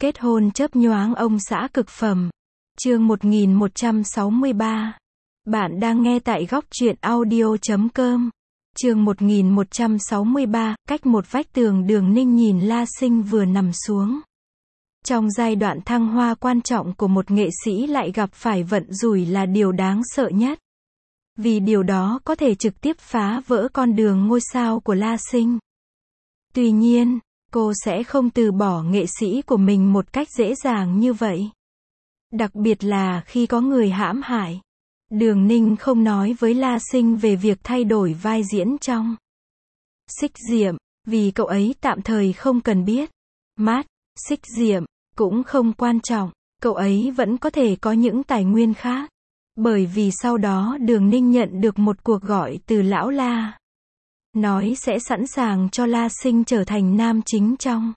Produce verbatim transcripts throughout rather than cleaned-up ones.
Kết hôn chớp nhoáng ông xã cực phẩm. Chương một nghìn một trăm sáu mươi ba. Bạn đang nghe tại góc truyện audio chấm com. Chương một nghìn một trăm sáu mươi ba, cách một vách tường Đường Ninh nhìn La Sinh vừa nằm xuống. Trong giai đoạn thăng hoa quan trọng của một nghệ sĩ lại gặp phải vận rủi là điều đáng sợ nhất. Vì điều đó có thể trực tiếp phá vỡ con đường ngôi sao của La Sinh. Tuy nhiên, cô sẽ không từ bỏ nghệ sĩ của mình một cách dễ dàng như vậy. Đặc biệt là khi có người hãm hại. Đường Ninh không nói với La Sinh về việc thay đổi vai diễn trong Xích Diệm, vì cậu ấy tạm thời không cần biết. Mát, Xích Diệm, cũng không quan trọng, cậu ấy vẫn có thể có những tài nguyên khác. Bởi vì sau đó Đường Ninh nhận được một cuộc gọi từ lão La. Nói sẽ sẵn sàng cho La Sinh trở thành nam chính trong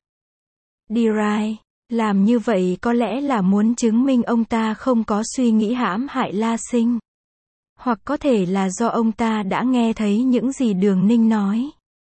D-Rai. Làm như vậy có lẽ là muốn chứng minh ông ta không có suy nghĩ hãm hại La Sinh. Hoặc có thể là do ông ta đã nghe thấy những gì Đường Ninh nói.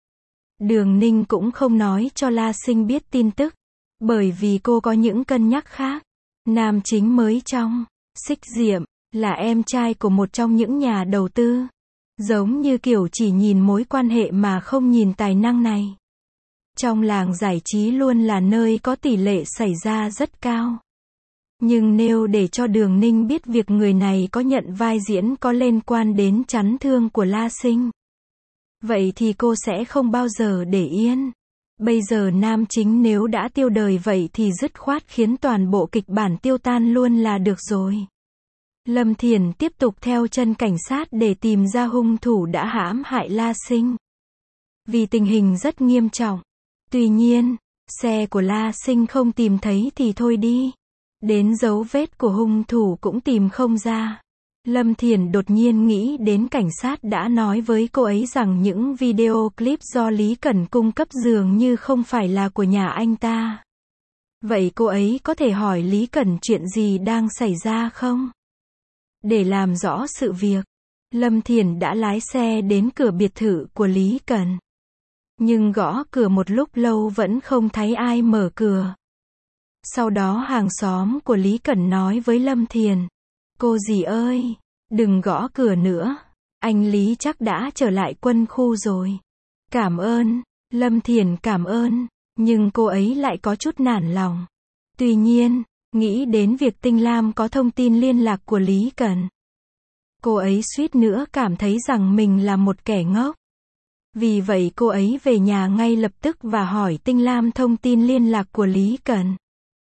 Đường Ninh cũng không nói cho La Sinh biết tin tức. Bởi vì cô có những cân nhắc khác. Nam chính mới trong Xích Diệm là em trai của một trong những nhà đầu tư. Giống như kiểu chỉ nhìn mối quan hệ mà không nhìn tài năng này. Trong làng giải trí luôn là nơi có tỷ lệ xảy ra rất cao. Nhưng nếu để cho Đường Ninh biết việc người này có nhận vai diễn có liên quan đến chấn thương của La Sinh, vậy thì cô sẽ không bao giờ để yên. Bây giờ nam chính nếu đã tiêu đời vậy thì dứt khoát khiến toàn bộ kịch bản tiêu tan luôn là được rồi. Lâm Thiền tiếp tục theo chân cảnh sát để tìm ra hung thủ đã hãm hại La Sinh. Vì tình hình rất nghiêm trọng. Tuy nhiên, xe của La Sinh không tìm thấy thì thôi đi. Đến dấu vết của hung thủ cũng tìm không ra. Lâm Thiền đột nhiên nghĩ đến cảnh sát đã nói với cô ấy rằng những video clip do Lý Cẩn cung cấp dường như không phải là của nhà anh ta. Vậy cô ấy có thể hỏi Lý Cẩn chuyện gì đang xảy ra không? Để làm rõ sự việc, Lâm Thiền đã lái xe đến cửa biệt thự của Lý Cẩn. Nhưng gõ cửa một lúc lâu vẫn không thấy ai mở cửa. Sau đó hàng xóm của Lý Cẩn nói với Lâm Thiền. Cô dì ơi, đừng gõ cửa nữa. Anh Lý chắc đã trở lại quân khu rồi. Cảm ơn. Lâm Thiền cảm ơn. Nhưng cô ấy lại có chút nản lòng. Tuy nhiên, nghĩ đến việc Tinh Lam có thông tin liên lạc của Lý Cẩn. Cô ấy suýt nữa cảm thấy rằng mình là một kẻ ngốc. Vì vậy cô ấy về nhà ngay lập tức và hỏi Tinh Lam thông tin liên lạc của Lý Cẩn.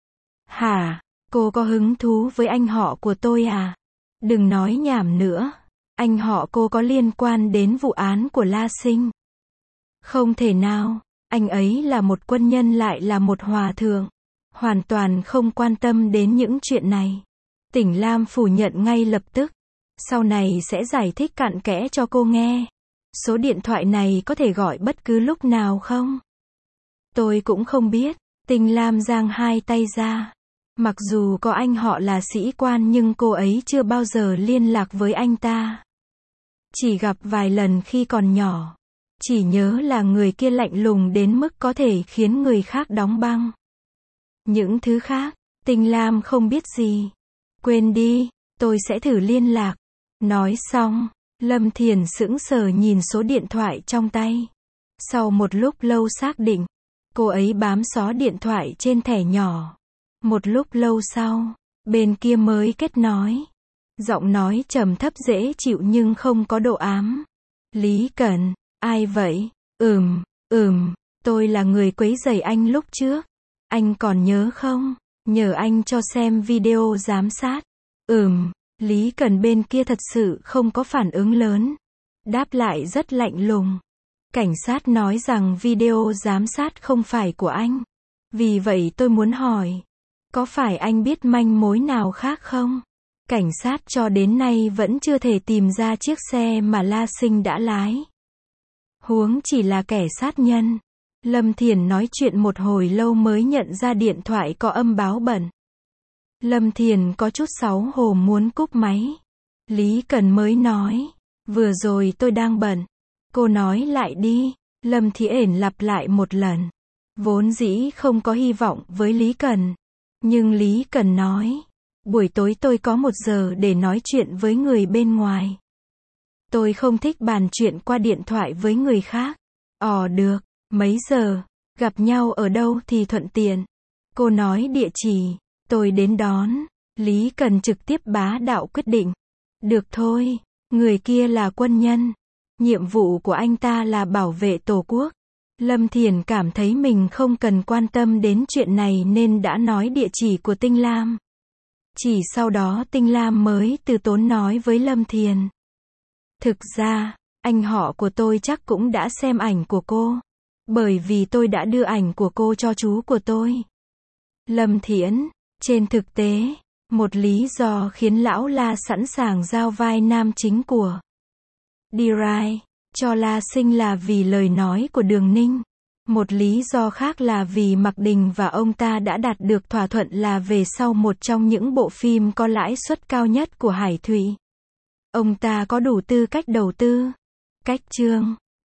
Hả? Cô có hứng thú với anh họ của tôi à? Đừng nói nhảm nữa. Anh họ cô có liên quan đến vụ án của La Sinh. Không thể nào. Anh ấy là một quân nhân lại là một hòa thượng. Hoàn toàn không quan tâm đến những chuyện này. Tỉnh Lam phủ nhận ngay lập tức. Sau này sẽ giải thích cặn kẽ cho cô nghe. Số điện thoại này có thể gọi bất cứ lúc nào không? Tôi cũng không biết. Tinh Lam giang hai tay ra. Mặc dù có anh họ là sĩ quan nhưng cô ấy chưa bao giờ liên lạc với anh ta. Chỉ gặp vài lần khi còn nhỏ. Chỉ nhớ là người kia lạnh lùng đến mức có thể khiến người khác đóng băng. Những thứ khác, Tinh Lam không biết gì. Quên đi, tôi sẽ thử liên lạc. Nói xong, Lâm Thiền sững sờ nhìn số điện thoại trong tay. Sau một lúc lâu xác định, cô ấy bám xó điện thoại trên thẻ nhỏ. Một lúc lâu sau, bên kia mới kết nối. Giọng nói trầm thấp dễ chịu nhưng không có độ ám. Lý Cẩn, ai vậy? Ừm, ừm, tôi là người quấy rầy anh lúc trước. Anh còn nhớ không? Nhờ anh cho xem video giám sát. Ừm, Lý Cẩn bên kia thật sự không có phản ứng lớn. Đáp lại rất lạnh lùng. Cảnh sát nói rằng video giám sát không phải của anh. Vì vậy tôi muốn hỏi. Có phải anh biết manh mối nào khác không? Cảnh sát cho đến nay vẫn chưa thể tìm ra chiếc xe mà La Sinh đã lái. Huống chỉ là kẻ sát nhân. Lâm Thiền nói chuyện một hồi lâu mới nhận ra điện thoại có âm báo bận. Lâm Thiền có chút xấu hổ muốn cúp máy. Lý Cẩn mới nói. Vừa rồi tôi đang bận. Cô nói lại đi. Lâm Thiển lặp lại một lần. Vốn dĩ không có hy vọng với Lý Cẩn. Nhưng Lý Cần nói, buổi tối tôi có một giờ để nói chuyện với người bên ngoài. Tôi không thích bàn chuyện qua điện thoại với người khác. Ồ được, mấy giờ? Gặp nhau ở đâu thì thuận tiện. Cô nói địa chỉ, tôi đến đón. Lý Cần trực tiếp bá đạo quyết định. Được thôi, người kia là quân nhân. Nhiệm vụ của anh ta là bảo vệ Tổ quốc. Lâm Thiền cảm thấy mình không cần quan tâm đến chuyện này nên đã nói địa chỉ của Tinh Lam. Chỉ sau đó Tinh Lam mới từ tốn nói với Lâm Thiền. Thực ra, anh họ của tôi chắc cũng đã xem ảnh của cô. Bởi vì tôi đã đưa ảnh của cô cho chú của tôi. Lâm Thiển, trên thực tế, một lý do khiến Lão La sẵn sàng giao vai nam chính của Đi-Rai cho La Sinh là vì lời nói của Đường Ninh. Một lý do khác là vì Mạc Đình và ông ta đã đạt được thỏa thuận là về sau một trong những bộ phim có lãi suất cao nhất của Hải Thụy. Ông ta có đủ tư cách đầu tư. Cách chương